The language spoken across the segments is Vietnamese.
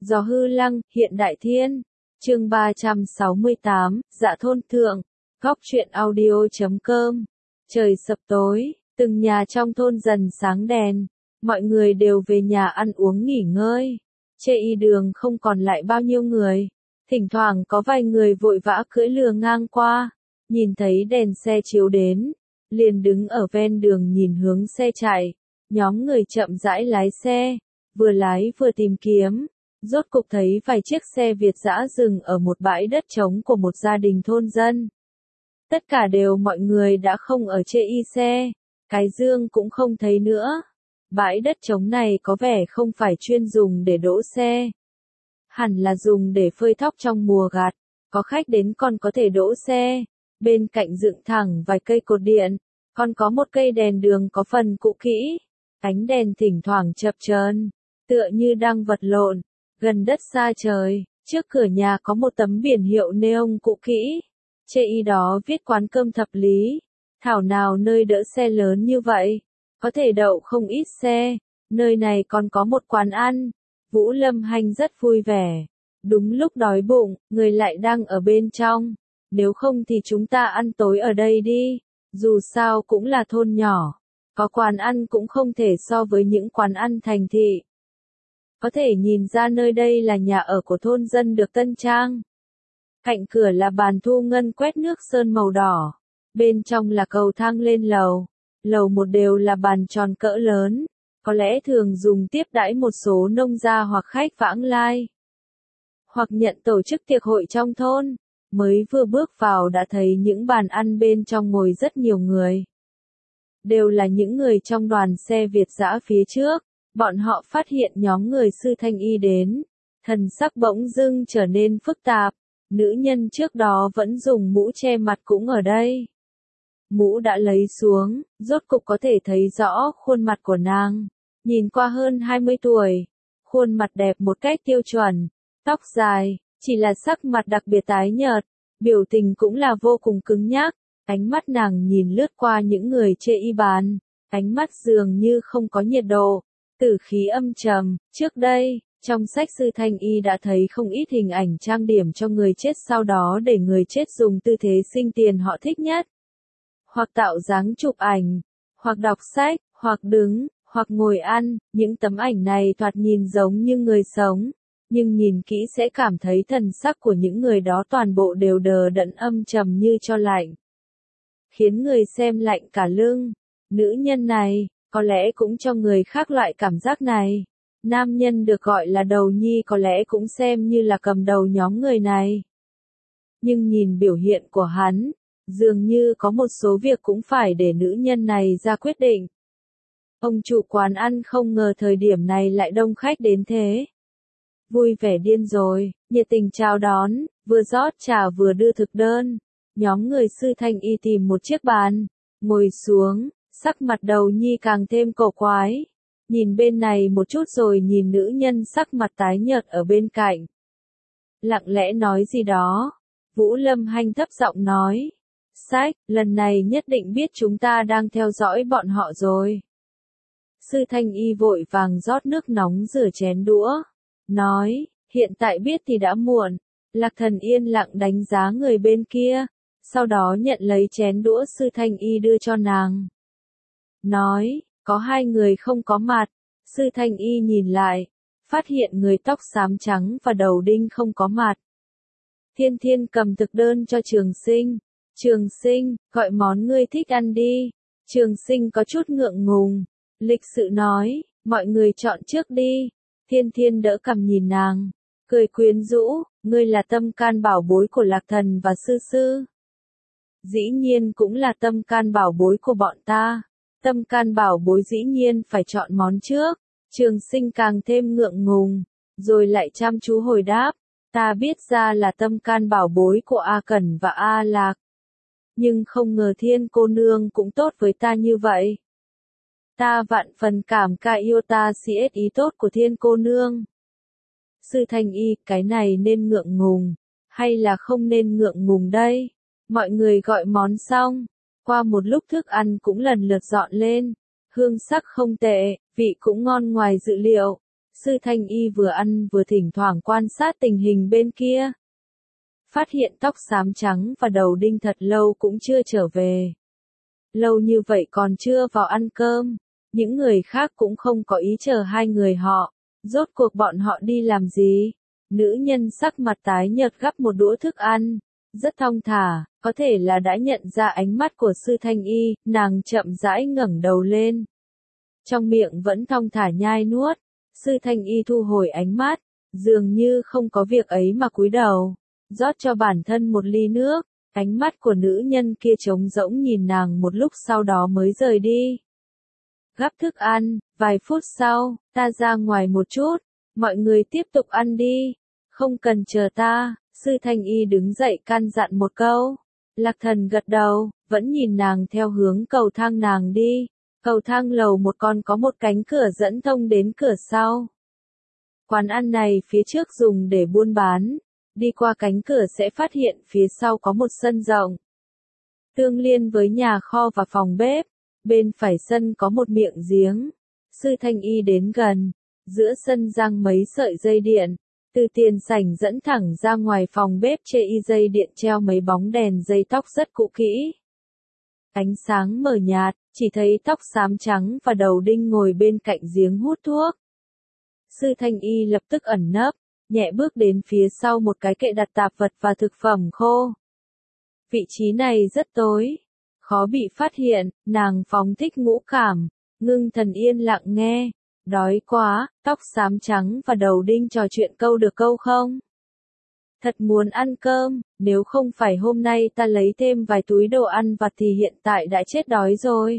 Gió hư lăng, hiện đại thiên. Chương 368, Dạ thôn thượng. Góc truyện audio.com. Trời sập tối, từng nhà trong thôn dần sáng đèn, mọi người đều về nhà ăn uống nghỉ ngơi. Chê y đường không còn lại bao nhiêu người, thỉnh thoảng có vài người vội vã cưỡi lừa ngang qua, nhìn thấy đèn xe chiếu đến, liền đứng ở ven đường nhìn hướng xe chạy. Nhóm người chậm rãi lái xe, vừa lái vừa tìm kiếm, rốt cục thấy vài chiếc xe Việt dã dừng ở một bãi đất trống của một gia đình thôn dân. Tất cả đều mọi người đã không ở chê y xe, cái dương cũng không thấy nữa. Bãi đất trống này có vẻ không phải chuyên dùng để đỗ xe, hẳn là dùng để phơi thóc trong mùa gặt, có khách đến còn có thể đỗ xe. Bên cạnh dựng thẳng vài cây cột điện, còn có một cây đèn đường có phần cũ kỹ, ánh đèn thỉnh thoảng chập chờn, tựa như đang vật lộn. Gần đất xa trời, trước cửa nhà có một tấm biển hiệu neon cũ kỹ, chê y đó viết quán cơm thập lý. Thảo nào nơi đỡ xe lớn như vậy, có thể đậu không ít xe, nơi này còn có một quán ăn. Vũ Lâm Hanh rất vui vẻ, đúng lúc đói bụng, người lại đang ở bên trong, nếu không thì chúng ta ăn tối ở đây đi, dù sao cũng là thôn nhỏ, có quán ăn cũng không thể so với những quán ăn thành thị. Có thể nhìn ra nơi đây là nhà ở của thôn dân được tân trang. Cạnh cửa là bàn thu ngân quét nước sơn màu đỏ, bên trong là cầu thang lên lầu. Lầu một đều là bàn tròn cỡ lớn, có lẽ thường dùng tiếp đãi một số nông gia hoặc khách vãng lai, hoặc nhận tổ chức tiệc hội trong thôn. Mới vừa bước vào đã thấy những bàn ăn bên trong ngồi rất nhiều người. Đều là những người trong đoàn xe Việt dã phía trước. Bọn họ phát hiện nhóm người Sư Thanh Y đến, thần sắc bỗng dưng trở nên phức tạp. Nữ nhân trước đó vẫn dùng mũ che mặt cũng ở đây. Mũ đã lấy xuống, rốt cục có thể thấy rõ khuôn mặt của nàng. Nhìn qua hơn 20 tuổi, khuôn mặt đẹp một cách tiêu chuẩn, tóc dài, chỉ là sắc mặt đặc biệt tái nhợt, biểu tình cũng là vô cùng cứng nhắc. Ánh mắt nàng nhìn lướt qua những người chê y bàn, ánh mắt dường như không có nhiệt độ, tử khí âm trầm. Trước đây, trong sách Sư Thanh Y đã thấy không ít hình ảnh trang điểm cho người chết, sau đó để người chết dùng tư thế sinh tiền họ thích nhất, hoặc tạo dáng chụp ảnh, hoặc đọc sách, hoặc đứng, hoặc ngồi ăn. Những tấm ảnh này thoạt nhìn giống như người sống, nhưng nhìn kỹ sẽ cảm thấy thần sắc của những người đó toàn bộ đều đờ đẫn âm trầm như tro lạnh, khiến người xem lạnh cả lưng. Nữ nhân này, có lẽ cũng cho người khác loại cảm giác này. Nam nhân được gọi là đầu nhi có lẽ cũng xem như là cầm đầu nhóm người này. Nhưng nhìn biểu hiện của hắn, dường như có một số việc cũng phải để nữ nhân này ra quyết định. Ông chủ quán ăn không ngờ thời điểm này lại đông khách đến thế. Vui vẻ điên rồi, nhiệt tình chào đón, vừa rót trà vừa đưa thực đơn. Nhóm người Sư Thanh Y tìm một chiếc bàn, ngồi xuống, sắc mặt đầu nhi càng thêm cổ quái. Nhìn bên này một chút rồi nhìn nữ nhân sắc mặt tái nhợt ở bên cạnh. Lặng lẽ nói gì đó. Vũ Lâm Hanh thấp giọng nói. Sách, lần này nhất định biết chúng ta đang theo dõi bọn họ rồi. Sư Thanh Y vội vàng rót nước nóng rửa chén đũa. Nói, hiện tại biết thì đã muộn. Lạc Thần yên lặng đánh giá người bên kia, sau đó nhận lấy chén đũa Sư Thanh Y đưa cho nàng. Nói, có hai người không có mặt. Sư Thanh Y nhìn lại, phát hiện người tóc xám trắng và đầu đinh không có mặt. Thiên Thiên cầm thực đơn cho Trường Sinh. Trường Sinh, gọi món ngươi thích ăn đi. Trường Sinh có chút ngượng ngùng, lịch sự nói, mọi người chọn trước đi. Thiên Thiên đỡ cằm nhìn nàng, cười quyến rũ, ngươi là tâm can bảo bối của Lạc Thần và Sư Sư. Dĩ nhiên cũng là tâm can bảo bối của bọn ta. Tâm can bảo bối dĩ nhiên phải chọn món trước. Trường Sinh càng thêm ngượng ngùng, rồi lại chăm chú hồi đáp, ta biết ra là tâm can bảo bối của A Cẩn và A Lạc. Nhưng không ngờ Thiên cô nương cũng tốt với ta như vậy. Ta vạn phần cảm ca yêu ta siết ý tốt của Thiên cô nương. Sư Thanh Y, cái này nên ngượng ngùng, hay là không nên ngượng ngùng đây? Mọi người gọi món xong, qua một lúc thức ăn cũng lần lượt dọn lên, hương sắc không tệ, vị cũng ngon ngoài dự liệu. Sư Thanh Y vừa ăn vừa thỉnh thoảng quan sát tình hình bên kia. Phát hiện tóc xám trắng và đầu đinh thật lâu cũng chưa trở về. Lâu như vậy còn chưa vào ăn cơm. Những người khác cũng không có ý chờ hai người họ. Rốt cuộc bọn họ đi làm gì? Nữ nhân sắc mặt tái nhợt gắp một đũa thức ăn. Rất thong thả, có thể là đã nhận ra ánh mắt của Sư Thanh Y, nàng chậm rãi ngẩng đầu lên. Trong miệng vẫn thong thả nhai nuốt. Sư Thanh Y thu hồi ánh mắt, dường như không có việc ấy mà cúi đầu, rót cho bản thân một ly nước. Ánh mắt của nữ nhân kia trống rỗng nhìn nàng một lúc sau đó mới rời đi. Gắp thức ăn, vài phút sau, ta ra ngoài một chút, mọi người tiếp tục ăn đi, không cần chờ ta. Sư Thanh Y đứng dậy căn dặn một câu. Lạc Thần gật đầu, vẫn nhìn nàng theo hướng cầu thang nàng đi. Cầu thang lầu một còn có một cánh cửa dẫn thông đến cửa sau. Quán ăn này phía trước dùng để buôn bán. Đi qua cánh cửa sẽ phát hiện phía sau có một sân rộng. Tương liên với nhà kho và phòng bếp. Bên phải sân có một miệng giếng. Sư Thanh Y đến gần. Giữa sân giăng mấy sợi dây điện. Từ tiền sảnh dẫn thẳng ra ngoài phòng bếp trên dây điện treo mấy bóng đèn dây tóc rất cũ kỹ. Ánh sáng mờ nhạt, chỉ thấy tóc xám trắng và đầu đinh ngồi bên cạnh giếng hút thuốc. Sư Thanh Y lập tức ẩn nấp, nhẹ bước đến phía sau một cái kệ đặt tạp vật và thực phẩm khô. Vị trí này rất tối, khó bị phát hiện, nàng phóng thích ngũ cảm, ngưng thần yên lặng nghe. Đói quá, tóc xám trắng và đầu đinh trò chuyện câu được câu không? Thật muốn ăn cơm, nếu không phải hôm nay ta lấy thêm vài túi đồ ăn vặt thì hiện tại đã chết đói rồi.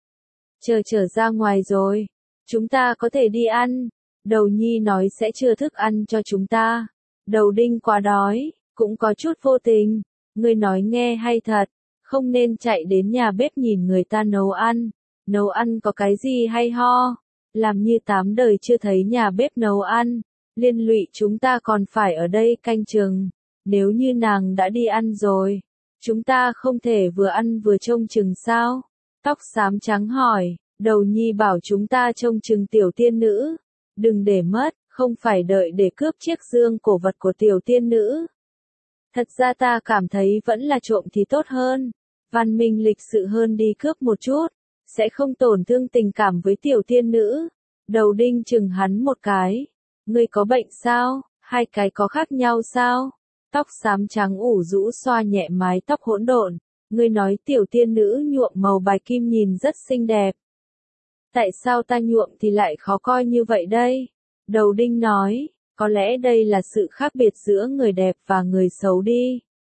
Trở ra ngoài rồi, chúng ta có thể đi ăn. Đầu Nhi nói sẽ chưa thức ăn cho chúng ta. Đầu đinh quá đói, cũng có chút vô tình. Ngươi nói nghe hay thật, không nên chạy đến nhà bếp nhìn người ta nấu ăn. Nấu ăn có cái gì hay ho? Làm như 8 đời chưa thấy nhà bếp nấu ăn. Liên lụy chúng ta còn phải ở đây canh chừng. Nếu như nàng đã đi ăn rồi, chúng ta không thể vừa ăn vừa trông chừng sao? Tóc xám trắng hỏi, Đầu Nhi bảo chúng ta trông chừng tiểu tiên nữ. Đừng để mất, không phải đợi để cướp chiếc dương cổ vật của tiểu tiên nữ. Thật ra ta cảm thấy vẫn là trộm thì tốt hơn. Văn minh lịch sự hơn đi cướp một chút. Sẽ không tổn thương tình cảm với tiểu tiên nữ. Đầu đinh chừng hắn một cái. Ngươi có bệnh sao? Hai cái có khác nhau sao? Tóc xám trắng ủ rũ xoa nhẹ mái tóc hỗn độn. Ngươi nói tiểu tiên nữ nhuộm màu bạch kim nhìn rất xinh đẹp. Tại sao ta nhuộm thì lại khó coi như vậy đây? Đầu đinh nói, có lẽ đây là sự khác biệt giữa người đẹp và người xấu đi.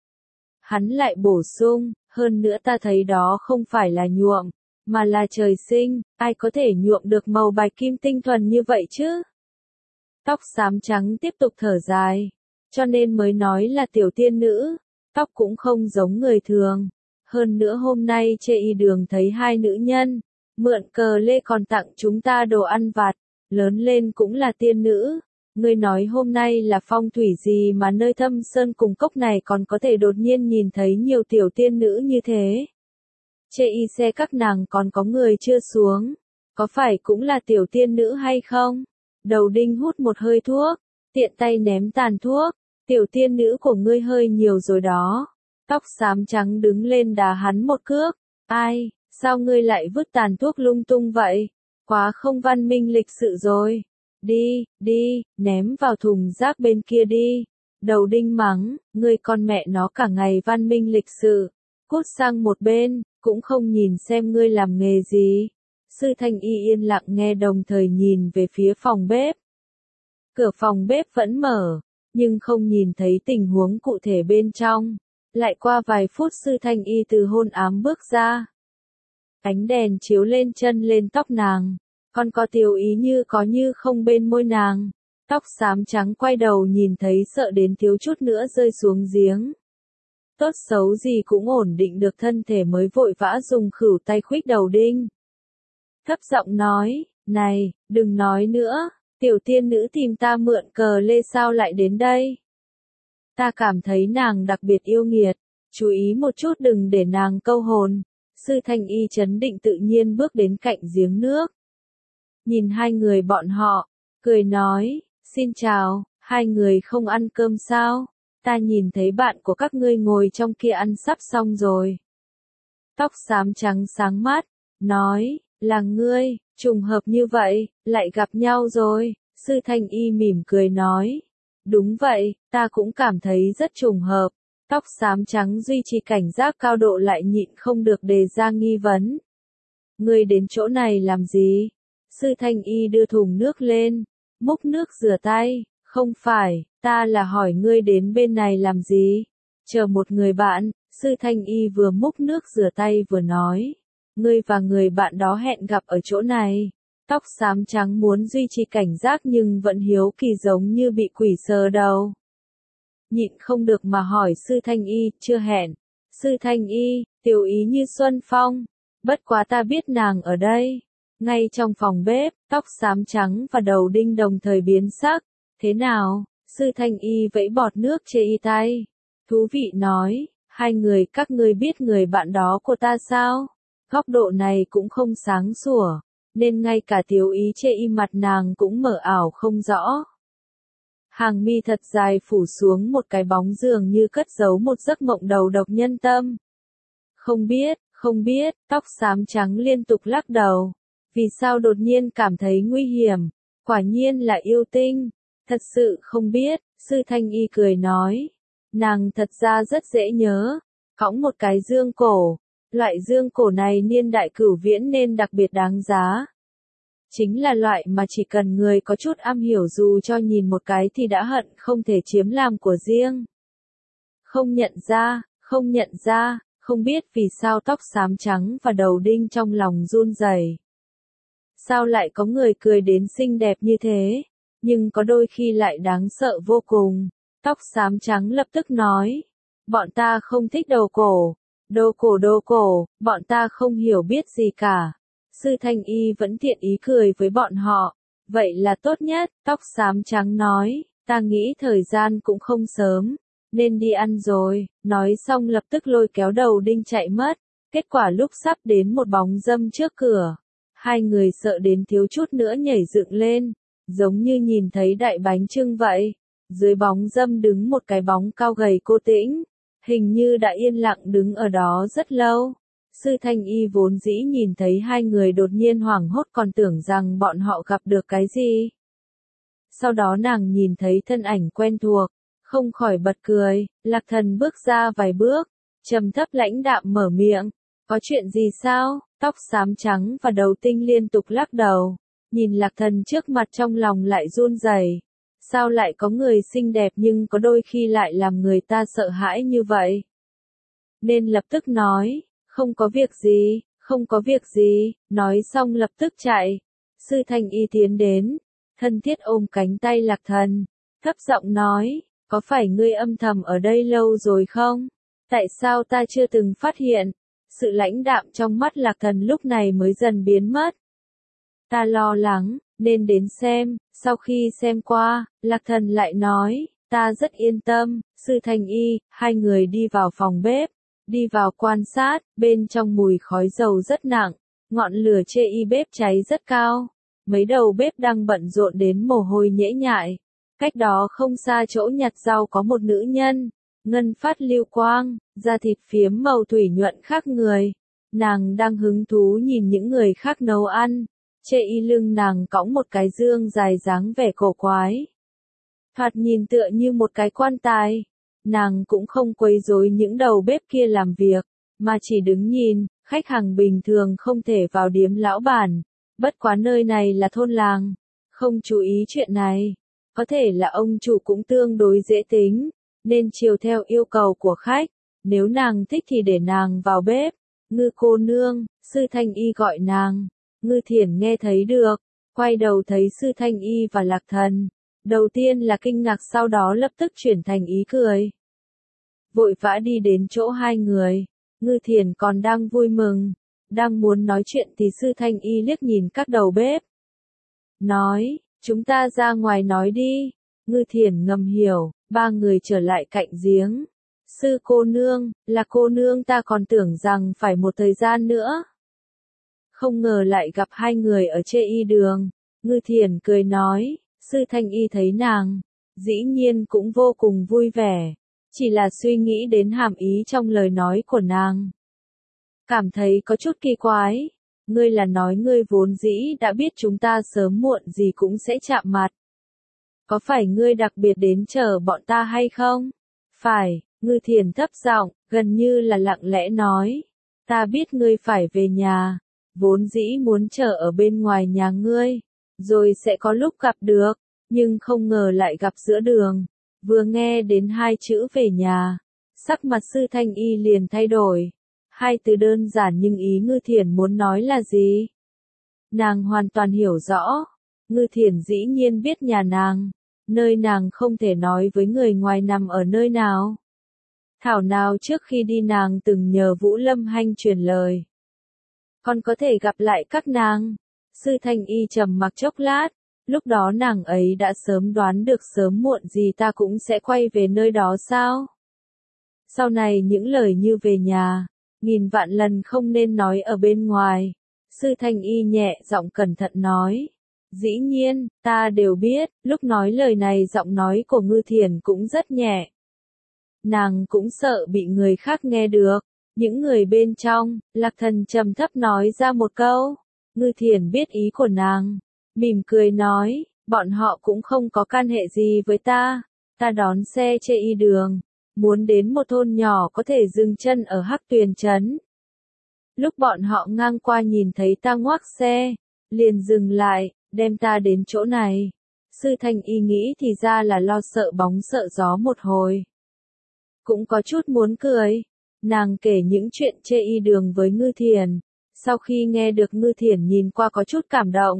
Hắn lại bổ sung, hơn nữa ta thấy đó không phải là nhuộm, mà là trời sinh, ai có thể nhuộm được màu bạch kim tinh thuần như vậy chứ? Tóc xám trắng tiếp tục thở dài, cho nên mới nói là tiểu tiên nữ, tóc cũng không giống người thường. Hơn nữa hôm nay trên y đường thấy hai nữ nhân, mượn cờ lê còn tặng chúng ta đồ ăn vặt, lớn lên cũng là tiên nữ. Ngươi nói hôm nay là phong thủy gì mà nơi thâm sơn cùng cốc này còn có thể đột nhiên nhìn thấy nhiều tiểu tiên nữ như thế? Trên y xe các nàng còn có người chưa xuống, có phải cũng là tiểu tiên nữ hay không? Đầu đinh hút một hơi thuốc, tiện tay ném tàn thuốc, tiểu tiên nữ của ngươi hơi nhiều rồi đó. Tóc xám trắng đứng lên đá hắn một cước, ai, sao ngươi lại vứt tàn thuốc lung tung vậy? Quá không văn minh lịch sự rồi. Đi, ném vào thùng rác bên kia đi. Đầu đinh mắng, ngươi con mẹ nó cả ngày văn minh lịch sự. Cút sang một bên, cũng không nhìn xem ngươi làm nghề gì. Sư Thanh Y yên lặng nghe đồng thời nhìn về phía phòng bếp. Cửa phòng bếp vẫn mở, nhưng không nhìn thấy tình huống cụ thể bên trong. Lại qua vài phút Sư Thanh Y từ hôn ám bước ra. Ánh đèn chiếu lên chân lên tóc nàng. Còn có tiểu ý như có như không bên môi nàng. Tóc xám trắng quay đầu nhìn thấy sợ đến thiếu chút nữa rơi xuống giếng. Tốt xấu gì cũng ổn định được thân thể mới vội vã dùng khửu tay khuếch đầu đinh. Thấp giọng nói, này, đừng nói nữa, tiểu tiên nữ tìm ta mượn cờ lê sao lại đến đây. Ta cảm thấy nàng đặc biệt yêu nghiệt, chú ý một chút đừng để nàng câu hồn. Sư Thanh Y trấn định tự nhiên bước đến cạnh giếng nước. Nhìn hai người bọn họ, cười nói, xin chào, hai người không ăn cơm sao? Ta nhìn thấy bạn của các ngươi ngồi trong kia ăn sắp xong rồi. Tóc xám trắng sáng mắt, nói, là ngươi, trùng hợp như vậy, lại gặp nhau rồi. Sư Thanh Y mỉm cười nói, đúng vậy, ta cũng cảm thấy rất trùng hợp. Tóc xám trắng duy trì cảnh giác cao độ lại nhịn không được đề ra nghi vấn. Ngươi đến chỗ này làm gì? Sư Thanh Y đưa thùng nước lên, múc nước rửa tay, không phải, ta là hỏi ngươi đến bên này làm gì? Chờ một người bạn, Sư Thanh Y vừa múc nước rửa tay vừa nói, ngươi và người bạn đó hẹn gặp ở chỗ này. Tóc xám trắng muốn duy trì cảnh giác nhưng vẫn hiếu kỳ giống như bị quỷ sờ đầu. Nhịn không được mà hỏi Sư Thanh Y, chưa hẹn. Sư Thanh Y, tiểu ý như Xuân Phong. Bất quá ta biết nàng ở đây. Ngay trong phòng bếp, tóc xám trắng và đầu đinh đồng thời biến sắc. Thế nào? Sư Thanh Y vẫy bọt nước chê y tay. Thú vị nói, hai người các ngươi biết người bạn đó của ta sao? Góc độ này cũng không sáng sủa, nên ngay cả tiểu ý chê y mặt nàng cũng mở ảo không rõ. Hàng mi thật dài phủ xuống một cái bóng dường như cất giấu một giấc mộng đầu độc nhân tâm. Không biết, tóc xám trắng liên tục lắc đầu. Vì sao đột nhiên cảm thấy nguy hiểm? Quả nhiên là yêu tinh. Thật sự không biết, Sư Thanh Y cười nói. Nàng thật ra rất dễ nhớ. Cõng một cái dương cổ. Loại dương cổ này niên đại cửu viễn nên đặc biệt đáng giá. Chính là loại mà chỉ cần người có chút am hiểu dù cho nhìn một cái thì đã hận không thể chiếm làm của riêng. Không nhận ra, không biết vì sao tóc xám trắng và đầu đinh trong lòng run rẩy. Sao lại có người cười đến xinh đẹp như thế, nhưng có đôi khi lại đáng sợ vô cùng. Tóc xám trắng lập tức nói, bọn ta không thích đầu cổ, bọn ta không hiểu biết gì cả. Sư Thanh Y vẫn thiện ý cười với bọn họ. Vậy là tốt nhất, tóc xám trắng nói, ta nghĩ thời gian cũng không sớm, nên đi ăn rồi. Nói xong lập tức lôi kéo đầu đinh chạy mất. Kết quả lúc sắp đến một bóng dâm trước cửa, hai người sợ đến thiếu chút nữa nhảy dựng lên, giống như nhìn thấy đại bánh chưng vậy. Dưới bóng dâm đứng một cái bóng cao gầy cô tĩnh, hình như đã yên lặng đứng ở đó rất lâu. Sư Thanh Y vốn dĩ nhìn thấy hai người đột nhiên hoảng hốt còn tưởng rằng bọn họ gặp được cái gì. Sau đó nàng nhìn thấy thân ảnh quen thuộc, không khỏi bật cười. Lạc Thần bước ra vài bước, trầm thấp lãnh đạm mở miệng, có chuyện gì sao? Tóc xám trắng và đầu tinh liên tục lắc đầu, nhìn Lạc Thần trước mặt trong lòng lại run rẩy. Sao lại có người xinh đẹp nhưng có đôi khi lại làm người ta sợ hãi như vậy? Nên lập tức nói, không có việc gì, nói xong lập tức chạy. Sư Thanh Y tiến đến, thân thiết ôm cánh tay Lạc Thần, thấp giọng nói, có phải ngươi âm thầm ở đây lâu rồi không? Tại sao ta chưa từng phát hiện? Sự lãnh đạm trong mắt Lạc Thần lúc này mới dần biến mất. Ta lo lắng, nên đến xem. Sau khi xem qua, Lạc Thần lại nói, ta rất yên tâm. Sư Thanh Y, hai người đi vào phòng bếp. Đi vào quan sát, bên trong mùi khói dầu rất nặng, ngọn lửa chê y bếp cháy rất cao. Mấy đầu bếp đang bận rộn đến mồ hôi nhễ nhại. Cách đó không xa chỗ nhặt rau có một nữ nhân, ngân phát lưu quang, da thịt phiếm màu thủy nhuận khác người. Nàng đang hứng thú nhìn những người khác nấu ăn. Chê y lưng nàng cõng một cái dương dài dáng vẻ cổ quái. Thoạt nhìn tựa như một cái quan tài. Nàng cũng không quấy rối những đầu bếp kia làm việc, mà chỉ đứng nhìn. Khách hàng bình thường không thể vào điếm lão bản. Bất quá nơi này là thôn làng, không chú ý chuyện này. Có thể là ông chủ cũng tương đối dễ tính, nên chiều theo yêu cầu của khách. Nếu nàng thích thì để nàng vào bếp. Ngư cô nương, Sư Thanh Y gọi nàng. Ngư Thiển nghe thấy được, quay đầu thấy Sư Thanh Y và Lạc Thần. Đầu tiên là kinh ngạc, sau đó lập tức chuyển thành ý cười. Vội vã đi đến chỗ hai người. Ngư Thiển còn đang vui mừng, đang muốn nói chuyện thì Sư Thanh Y liếc nhìn các đầu bếp. Nói, chúng ta ra ngoài nói đi. Ngư Thiển ngầm hiểu, ba người trở lại cạnh giếng. Sư cô nương, là cô nương, ta còn tưởng rằng phải một thời gian nữa. Không ngờ lại gặp hai người ở chê y đường. Ngư Thiển cười nói, Sư Thanh Y thấy nàng, dĩ nhiên cũng vô cùng vui vẻ, chỉ là suy nghĩ đến hàm ý trong lời nói của nàng. Cảm thấy có chút kỳ quái, ngươi là nói ngươi vốn dĩ đã biết chúng ta sớm muộn gì cũng sẽ chạm mặt. Có phải ngươi đặc biệt đến chờ bọn ta hay không? Phải, Ngư Thiền thấp giọng, gần như là lặng lẽ nói. Ta biết ngươi phải về nhà, vốn dĩ muốn chờ ở bên ngoài nhà ngươi, rồi sẽ có lúc gặp được, nhưng không ngờ lại gặp giữa đường. Vừa nghe đến hai chữ về nhà, sắc mặt Sư Thanh Y liền thay đổi. Hai từ đơn giản nhưng ý Ngư Thiền muốn nói là gì? Nàng hoàn toàn hiểu rõ. Ngư Thiền dĩ nhiên biết nhà nàng, nơi nàng không thể nói với người ngoài nằm ở nơi nào. Thảo nào trước khi đi nàng từng nhờ Vũ Lâm Hanh truyền lời. Còn có thể gặp lại các nàng. Sư Thanh Y trầm mặc chốc lát, lúc đó nàng ấy đã sớm đoán được sớm muộn gì ta cũng sẽ quay về nơi đó sao? Sau này những lời như về nhà, nghìn vạn lần không nên nói ở bên ngoài. Sư Thanh Y nhẹ giọng cẩn thận nói. Dĩ nhiên, ta đều biết, lúc nói lời này giọng nói của Ngư Thiền cũng rất nhẹ. Nàng cũng sợ bị người khác nghe được. Những người bên trong, Lạc Thần trầm thấp nói ra một câu. Ngư Thiền biết ý của nàng, mỉm cười nói, bọn họ cũng không có can hệ gì với ta. Ta đón xe chê y đường, muốn đến một thôn nhỏ có thể dừng chân ở Hắc Tuyền trấn. Lúc bọn họ ngang qua nhìn thấy ta ngoác xe, liền dừng lại, đem ta đến chỗ này. Sư Thanh Y nghĩ thì ra là lo sợ bóng sợ gió một hồi. Cũng có chút muốn cười. Nàng kể những chuyện chê y đường với Ngư Thiền. Sau khi nghe được Ngư Thiền nhìn qua có chút cảm động.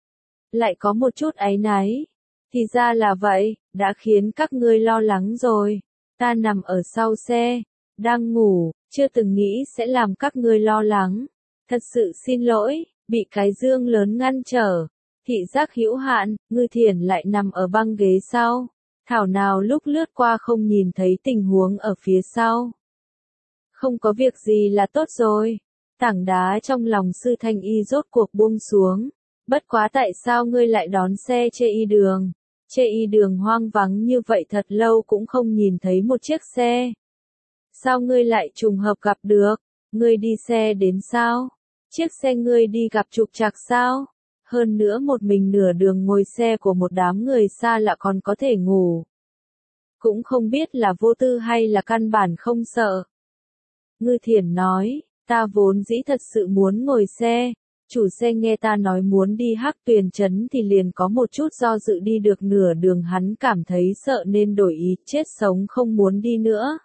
Lại có một chút áy náy. Thì ra là vậy, đã khiến các ngươi lo lắng rồi. Ta nằm ở sau xe, đang ngủ, chưa từng nghĩ sẽ làm các ngươi lo lắng. Thật sự xin lỗi, bị cái dương lớn ngăn trở. Thị giác hữu hạn, Ngư Thiền lại nằm ở băng ghế sau. Thảo nào lúc lướt qua không nhìn thấy tình huống ở phía sau. Không có việc gì là tốt rồi. Tảng đá trong lòng Sư Thanh Y rốt cuộc buông xuống. Bất quá tại sao ngươi lại đón xe chê y đường? Chê y đường hoang vắng như vậy thật lâu cũng không nhìn thấy một chiếc xe. Sao ngươi lại trùng hợp gặp được? Ngươi đi xe đến sao? Chiếc xe ngươi đi gặp trục trặc sao? Hơn nữa một mình nửa đường ngồi xe của một đám người xa lạ còn có thể ngủ. Cũng không biết là vô tư hay là căn bản không sợ. Ngư Thiền nói, ta vốn dĩ thật sự muốn ngồi xe. Chủ xe nghe ta nói muốn đi Hắc Tuyền trấn thì liền có một chút do dự, đi được nửa đường hắn cảm thấy sợ nên đổi ý, chết sống không muốn đi nữa.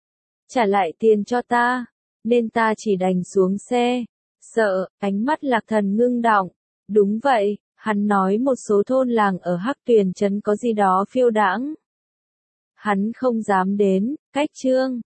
Trả lại tiền cho ta, nên ta chỉ đành xuống xe. Sợ, ánh mắt Lạc Thần ngưng đọng. Đúng vậy, hắn nói một số thôn làng ở Hắc Tuyền trấn có gì đó phiêu đãng. Hắn không dám đến, cách chương